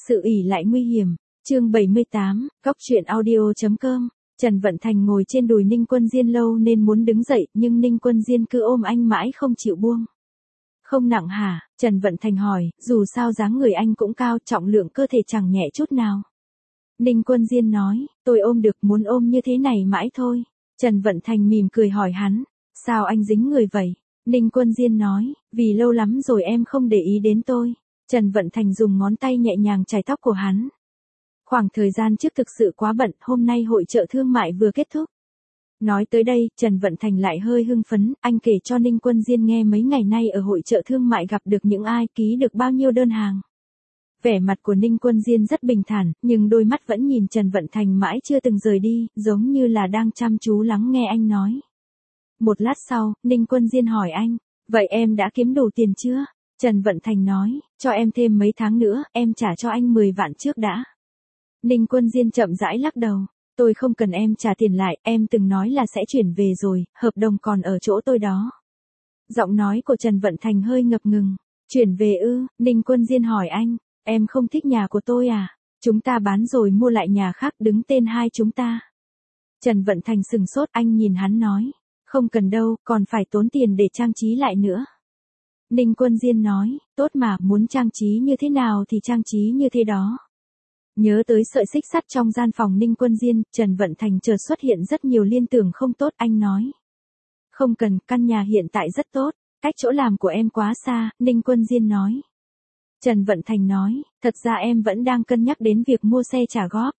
Sự ỷ lại nguy hiểm. Chương 78, Góc truyện audio.com. Trần Vận Thành ngồi trên đùi Ninh Quân Diên lâu nên muốn đứng dậy, nhưng Ninh Quân Diên cứ ôm anh mãi không chịu buông. Không nặng hả? Trần Vận Thành hỏi, dù sao dáng người anh cũng cao, trọng lượng cơ thể chẳng nhẹ chút nào. Ninh Quân Diên nói, tôi ôm được, muốn ôm như thế này mãi thôi. Trần Vận Thành mỉm cười hỏi hắn, sao anh dính người vậy? Ninh Quân Diên nói, vì lâu lắm rồi em không để ý đến tôi. Trần Vận Thành dùng ngón tay nhẹ nhàng chải tóc của hắn. Khoảng thời gian trước thực sự quá bận, hôm nay hội chợ thương mại vừa kết thúc. Nói tới đây, Trần Vận Thành lại hơi hưng phấn, anh kể cho Ninh Quân Diên nghe mấy ngày nay ở hội chợ thương mại gặp được những ai, ký được bao nhiêu đơn hàng. Vẻ mặt của Ninh Quân Diên rất bình thản, nhưng đôi mắt vẫn nhìn Trần Vận Thành mãi chưa từng rời đi, giống như là đang chăm chú lắng nghe anh nói. Một lát sau, Ninh Quân Diên hỏi anh, vậy em đã kiếm đủ tiền chưa? Trần Vận Thành nói, cho em thêm mấy tháng nữa, em trả cho anh 10 vạn trước đã. Ninh Quân Diên chậm rãi lắc đầu, tôi không cần em trả tiền lại, em từng nói là sẽ chuyển về rồi, hợp đồng còn ở chỗ tôi đó. Giọng nói của Trần Vận Thành hơi ngập ngừng, chuyển về ư? Ninh Quân Diên hỏi anh, em không thích nhà của tôi à? Chúng ta bán rồi mua lại nhà khác đứng tên hai chúng ta. Trần Vận Thành sừng sốt, anh nhìn hắn nói, không cần đâu, còn phải tốn tiền để trang trí lại nữa. Ninh Quân Diên nói, tốt mà, muốn trang trí như thế nào thì trang trí như thế đó. Nhớ tới sợi xích sắt trong gian phòng Ninh Quân Diên, Trần Vận Thành chợt xuất hiện rất nhiều liên tưởng không tốt, anh nói. Không cần, căn nhà hiện tại rất tốt, cách chỗ làm của em quá xa, Ninh Quân Diên nói. Trần Vận Thành nói, thật ra em vẫn đang cân nhắc đến việc mua xe trả góp.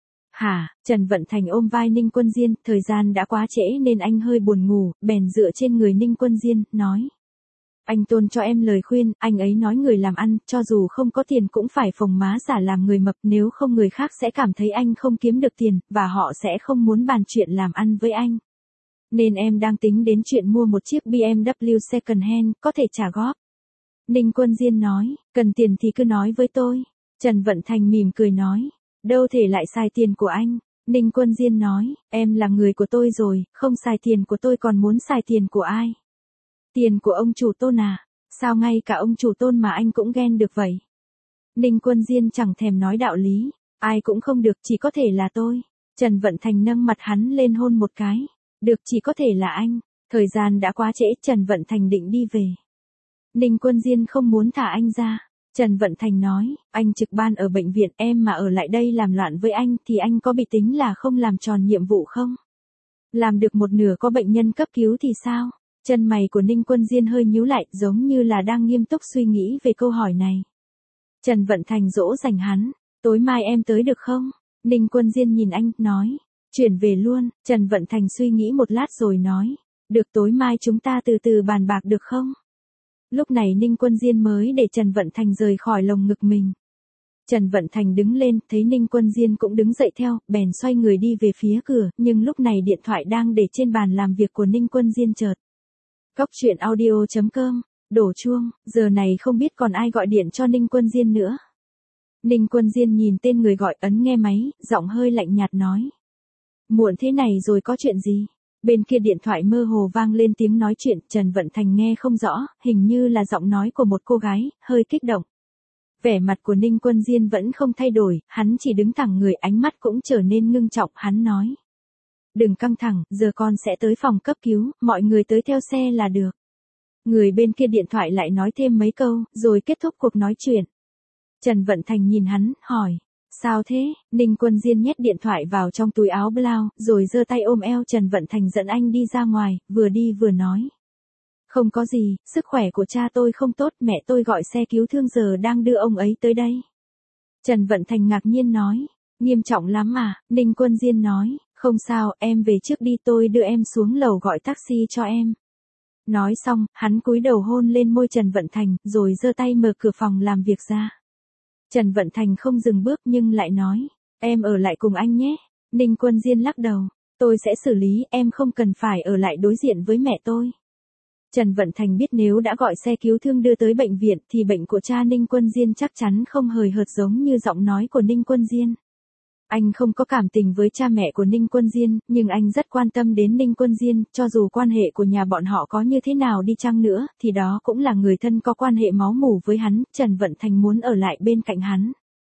Hả? Trần Vận Thành ôm vai Ninh Quân Diên, thời gian đã quá trễ nên anh hơi buồn ngủ, bèn dựa trên người Ninh Quân Diên, nói. Anh Tôn cho em lời khuyên, anh ấy nói người làm ăn, cho dù không có tiền cũng phải phồng má giả làm người mập, nếu không người khác sẽ cảm thấy anh không kiếm được tiền, và họ sẽ không muốn bàn chuyện làm ăn với anh. Nên em đang tính đến chuyện mua một chiếc BMW second hand, có thể trả góp. Ninh Quân Diên nói, cần tiền thì cứ nói với tôi. Trần Vận Thành mỉm cười nói, đâu thể lại xài tiền của anh. Ninh Quân Diên nói, em là người của tôi rồi, không xài tiền của tôi còn muốn xài tiền của ai? Tiền của ông chủ Tôn à? Sao ngay cả ông chủ Tôn mà anh cũng ghen được vậy? Ninh Quân Diên chẳng thèm nói đạo lý, ai cũng không được, chỉ có thể là tôi. Trần Vận Thành nâng mặt hắn lên hôn một cái, được, chỉ có thể là anh. Thời gian đã quá trễ, Trần Vận Thành định đi về. Ninh Quân Diên không muốn thả anh ra. Trần Vận Thành nói, anh trực ban ở bệnh viện, em mà ở lại đây làm loạn với anh thì anh có bị tính là không làm tròn nhiệm vụ không? Làm được một nửa có bệnh nhân cấp cứu thì sao? Chân mày của Ninh Quân Diên hơi nhíu lại, giống như là đang nghiêm túc suy nghĩ về câu hỏi này. Trần Vận Thành dỗ dành hắn, tối mai em tới được không? Ninh Quân Diên nhìn anh, nói, chuyển về luôn. Trần Vận Thành suy nghĩ một lát rồi nói, được, tối mai chúng ta từ từ bàn bạc được không? Lúc này Ninh Quân Diên mới để Trần Vận Thành rời khỏi lồng ngực mình. Trần Vận Thành đứng lên, thấy Ninh Quân Diên cũng đứng dậy theo, bèn xoay người đi về phía cửa, nhưng lúc này điện thoại đang để trên bàn làm việc của Ninh Quân Diên chợt. Góc truyện audio.com, đổ chuông, giờ này không biết còn ai gọi điện cho Ninh Quân Diên nữa. Ninh Quân Diên nhìn tên người gọi, ấn nghe máy, giọng hơi lạnh nhạt nói. Muộn thế này rồi có chuyện gì? Bên kia điện thoại mơ hồ vang lên tiếng nói chuyện, Trần Vận Thành nghe không rõ, hình như là giọng nói của một cô gái, hơi kích động. Vẻ mặt của Ninh Quân Diên vẫn không thay đổi, hắn chỉ đứng thẳng người, ánh mắt cũng trở nên ngưng trọng, hắn nói. Đừng căng thẳng, giờ con sẽ tới phòng cấp cứu, mọi người tới theo xe là được. Người bên kia điện thoại lại nói thêm mấy câu, rồi kết thúc cuộc nói chuyện. Trần Vận Thành nhìn hắn, hỏi. Sao thế? Ninh Quân Diên nhét điện thoại vào trong túi áo blau, rồi giơ tay ôm eo Trần Vận Thành dẫn anh đi ra ngoài, vừa đi vừa nói. Không có gì, sức khỏe của cha tôi không tốt, mẹ tôi gọi xe cứu thương giờ đang đưa ông ấy tới đây. Trần Vận Thành ngạc nhiên nói. Nghiêm trọng lắm à? Ninh Quân Diên nói. Không sao, em về trước đi, tôi đưa em xuống lầu gọi taxi cho em. Nói xong, hắn cúi đầu hôn lên môi Trần Vận Thành, rồi giơ tay mở cửa phòng làm việc ra. Trần Vận Thành không dừng bước nhưng lại nói, em ở lại cùng anh nhé. Ninh Quân Diên lắc đầu, tôi sẽ xử lý, em không cần phải ở lại đối diện với mẹ tôi. Trần Vận Thành biết nếu đã gọi xe cứu thương đưa tới bệnh viện thì bệnh của cha Ninh Quân Diên chắc chắn không hời hợt giống như giọng nói của Ninh Quân Diên. Anh không có cảm tình với cha mẹ của Ninh Quân Diên, nhưng anh rất quan tâm đến Ninh Quân Diên, cho dù quan hệ của nhà bọn họ có như thế nào đi chăng nữa, thì đó cũng là người thân có quan hệ máu mủ với hắn, Trần Vận Thành muốn ở lại bên cạnh hắn.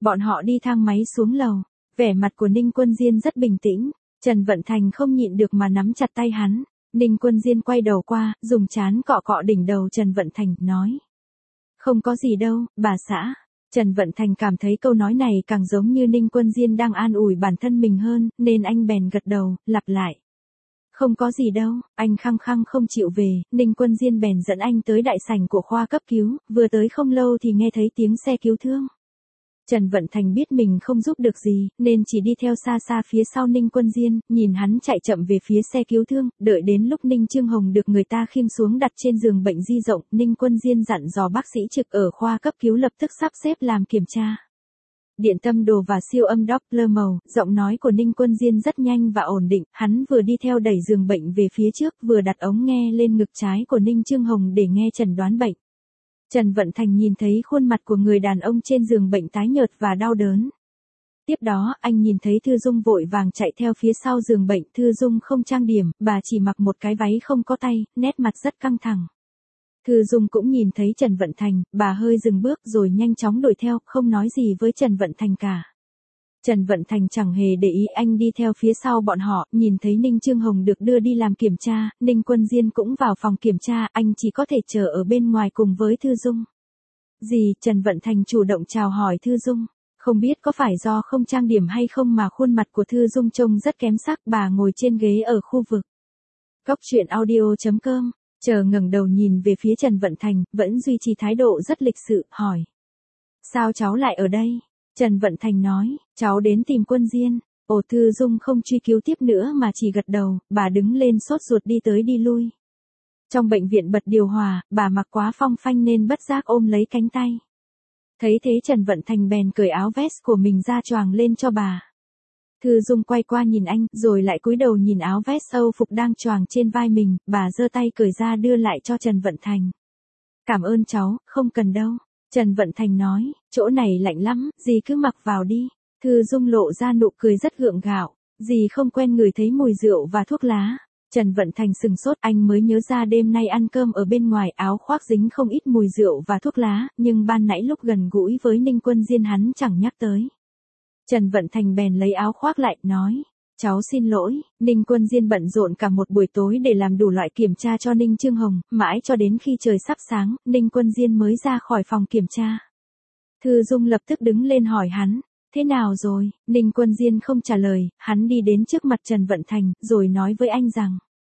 Bọn họ đi thang máy xuống lầu. Vẻ mặt của Ninh Quân Diên rất bình tĩnh. Trần Vận Thành không nhịn được mà nắm chặt tay hắn. Ninh Quân Diên quay đầu qua, dùng trán cọ cọ đỉnh đầu Trần Vận Thành, nói. Không có gì đâu, bà xã. Trần Vận Thành cảm thấy câu nói này càng giống như Ninh Quân Diên đang an ủi bản thân mình hơn, nên anh bèn gật đầu, lặp lại. Không có gì đâu, anh khăng khăng không chịu về, Ninh Quân Diên bèn dẫn anh tới đại sảnh của khoa cấp cứu, vừa tới không lâu thì nghe thấy tiếng xe cứu thương. Trần Vận Thành biết mình không giúp được gì, nên chỉ đi theo xa xa phía sau Ninh Quân Diên, nhìn hắn chạy chậm về phía xe cứu thương, đợi đến lúc Ninh Chương Hồng được người ta khiêng xuống đặt trên giường bệnh di rộng, Ninh Quân Diên dặn dò bác sĩ trực ở khoa cấp cứu lập tức sắp xếp làm kiểm tra. Điện tâm đồ và siêu âm Doppler màu, giọng nói của Ninh Quân Diên rất nhanh và ổn định, hắn vừa đi theo đẩy giường bệnh về phía trước, vừa đặt ống nghe lên ngực trái của Ninh Chương Hồng để nghe chẩn đoán bệnh. Trần Vận Thành nhìn thấy khuôn mặt của người đàn ông trên giường bệnh tái nhợt và đau đớn. Tiếp đó, anh nhìn thấy Thư Dung vội vàng chạy theo phía sau giường bệnh. Thư Dung không trang điểm, bà chỉ mặc một cái váy không có tay, nét mặt rất căng thẳng. Thư Dung cũng nhìn thấy Trần Vận Thành, bà hơi dừng bước rồi nhanh chóng đuổi theo, không nói gì với Trần Vận Thành cả. Trần Vận Thành chẳng hề để ý, anh đi theo phía sau bọn họ, nhìn thấy Ninh Chương Hồng được đưa đi làm kiểm tra, Ninh Quân Diên cũng vào phòng kiểm tra, anh chỉ có thể chờ ở bên ngoài cùng với Thư Dung. Gì, Trần Vận Thành chủ động chào hỏi Thư Dung. Không biết có phải do không trang điểm hay không mà khuôn mặt của Thư Dung trông rất kém sắc, bà ngồi trên ghế ở khu vực. Cóc truyện audio.com, chờ ngẩng đầu nhìn về phía Trần Vận Thành, vẫn duy trì thái độ rất lịch sự, hỏi. Sao cháu lại ở đây? Trần Vận Thành nói, cháu đến tìm Quân Diên. Ồ, Thư Dung không truy cứu tiếp nữa mà chỉ gật đầu, bà đứng lên sốt ruột đi tới đi lui. Trong bệnh viện bật điều hòa, bà mặc quá phong phanh nên bất giác ôm lấy cánh tay. Thấy thế Trần Vận Thành bèn cởi áo vest của mình ra choàng lên cho bà. Thư Dung quay qua nhìn anh, rồi lại cúi đầu nhìn áo vest Âu phục đang choàng trên vai mình, bà giơ tay cởi ra đưa lại cho Trần Vận Thành. Cảm ơn cháu, không cần đâu. Trần Vận Thành nói, chỗ này lạnh lắm, dì cứ mặc vào đi. Thư Dung lộ ra nụ cười rất gượng gạo, dì không quen ngửi thấy mùi rượu và thuốc lá. Trần Vận Thành sừng sốt, anh mới nhớ ra đêm nay ăn cơm ở bên ngoài, áo khoác dính không ít mùi rượu và thuốc lá, nhưng ban nãy lúc gần gũi với Ninh Quân Diên hắn chẳng nhắc tới. Trần Vận Thành bèn lấy áo khoác lại, nói, cháu xin lỗi. Ninh Quân Diên bận rộn cả một buổi tối để làm đủ loại kiểm tra cho Ninh Chương Hồng, mãi cho đến khi trời sắp sáng, Ninh Quân Diên mới ra khỏi phòng kiểm tra. Thư Dung lập tức đứng lên hỏi hắn, thế nào rồi? Ninh Quân Diên không trả lời, hắn đi đến trước mặt Trần Vận Thành, rồi nói với anh rằng,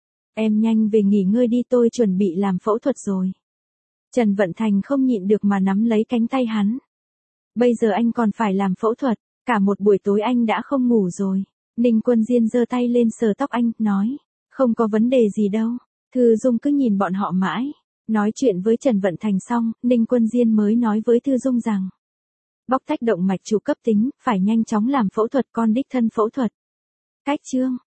em nhanh về nghỉ ngơi đi, tôi chuẩn bị làm phẫu thuật rồi. Trần Vận Thành không nhịn được mà nắm lấy cánh tay hắn. Bây giờ anh còn phải làm phẫu thuật, cả một buổi tối anh đã không ngủ rồi. Ninh Quân Diên giơ tay lên sờ tóc anh, nói, không có vấn đề gì đâu. Thư Dung cứ nhìn bọn họ mãi. Nói chuyện với Trần Vận Thành xong, Ninh Quân Diên mới nói với Thư Dung rằng, bóc tách động mạch chủ cấp tính, phải nhanh chóng làm phẫu thuật, con đích thân phẫu thuật. Cách chương